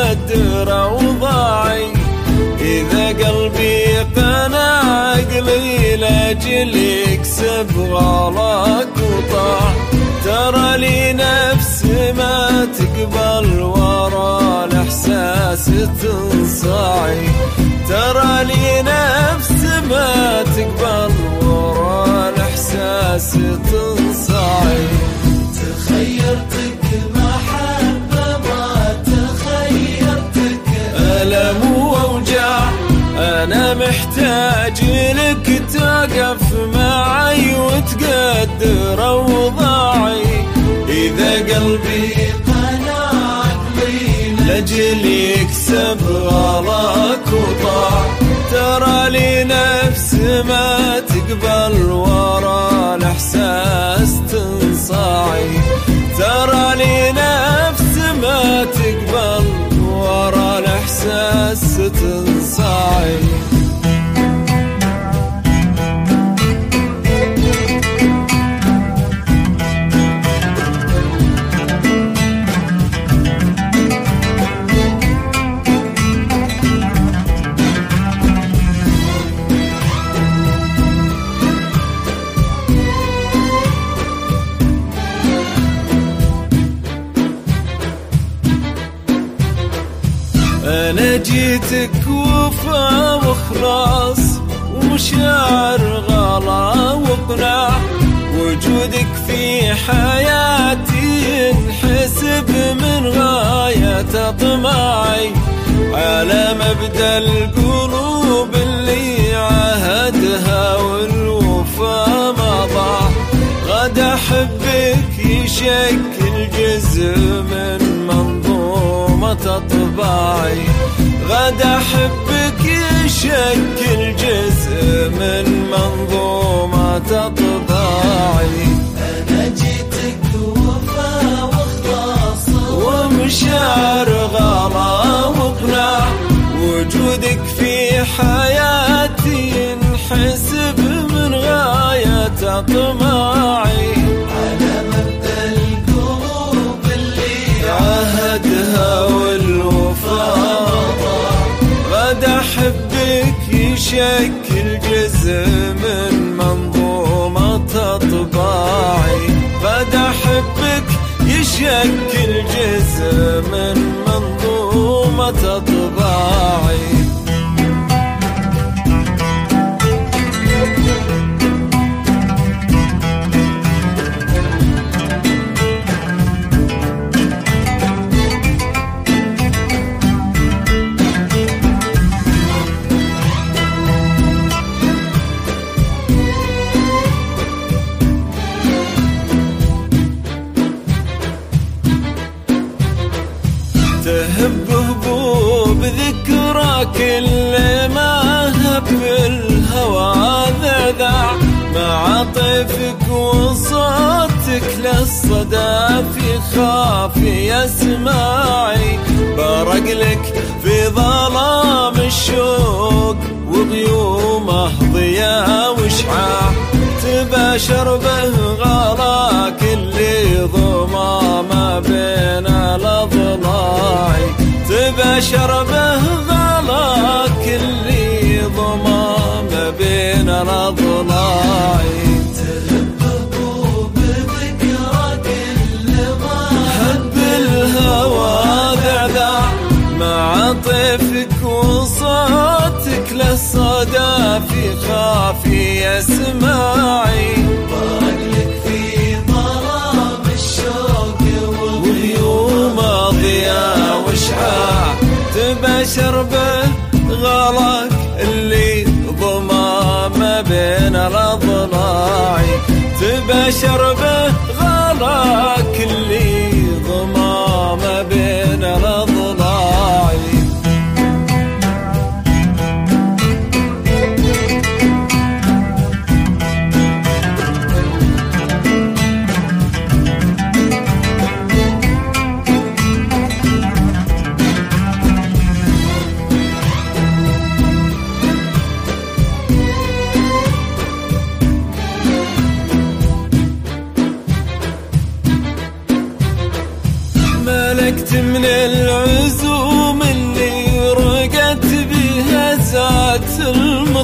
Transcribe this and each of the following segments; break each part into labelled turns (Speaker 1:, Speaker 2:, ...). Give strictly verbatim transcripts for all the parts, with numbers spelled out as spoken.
Speaker 1: تقدر أوضاعي. إذا قلبي قنع عقلي لأجل يكسب غلاك وطاع. ترى لي نفس ما تقبل ورا الإحساس تنصاعي. ترى لي نفس ما تقبل ورا الإحساس تنصاعي.
Speaker 2: تخيرتك محبة ما تخيرتك
Speaker 1: ألم وأوجاع. أنا محتاج لك توقف معي وتقدر أوضاعي. إذا قلبي
Speaker 2: قنع عقلي
Speaker 1: لأجل يكسب غلاك وطاع. ترى لي نفس ما تقبل ورا الإحساس تنصاعي. ترى لي نفس ما تقبل ورا الإحساس تنصاعي. أنا جيتك وفا وخلاص ومشاعر غلا وقناع. وجودك في حياتي ينحسب من غاية طماعي. على مبدأ القلوب اللي عهدها والوفا ما ضاع. غد أحبك يشكل جزء من منظومة طباعي. غد أحبك يشكل جزء من منظومة طباعي.
Speaker 2: أنا جيتك وفا وخلاص
Speaker 1: ومشاعر غلا وقناع. وجودك في حياتي ينحسب من غاية طماعي.
Speaker 2: على مبدأ القلوب اللي
Speaker 1: عهدها والوفا غد أحبك يشكل جزء من منظومة طباعي. غد أحبك يشكل جزء من منظومة طباعي. تهب هبوب ذكرى كل ما هب الهوى ذعذع. مع طيفك وصوتك للصدى في خافي أسماعي. برق لك في ظلام الشوق وغيومه ضياء وشعاع. تباشر به غلاك اللي ضما ما بين الأضلاع. تباشر به غلاك اللي ضما ما بين الأضلاع.
Speaker 2: تهب بذكرى كل ما
Speaker 1: هب الهوى ذعذع. مع طيفك وصوتك للصدى في خافي أسماعي.
Speaker 2: برق لك في ظلام الشوق
Speaker 1: وغيوم ضياء وشعاع. تباشر به غلاك اللي ضما ما بين الأضلاع. تباشر به غلاك اللي ضما ما بين الأضلاع.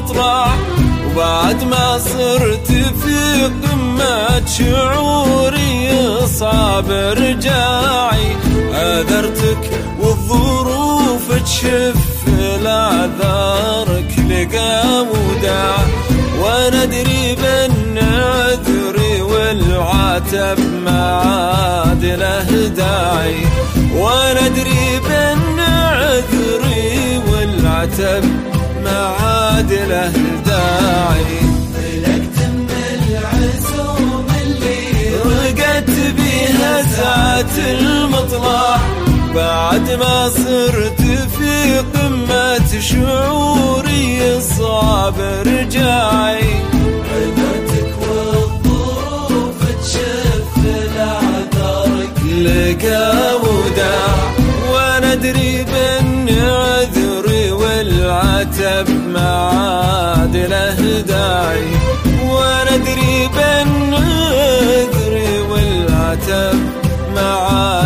Speaker 1: المطلع، وبعد ما صرت في قمة شعوري صعب رجاعي. عذرتك والظروف تشف الأعذارك لقى وداع، وانا ادري بان عذري والعتب ما عاد له داعي. وانا ادري بان عذري والعتب ما عاد له داعي.
Speaker 2: طلقت من العزوم اللي
Speaker 1: رقت بيها ساعة المطلع، بعد ما صرت في قمة شعوري صعب رجاعي.
Speaker 2: عذرتك والظروف تشف الأعذارك
Speaker 1: لقى وداع، وانا ادري بان عذري والعتب ما عاد له داعي. وانا ادري بان عذري والعتب ما عاد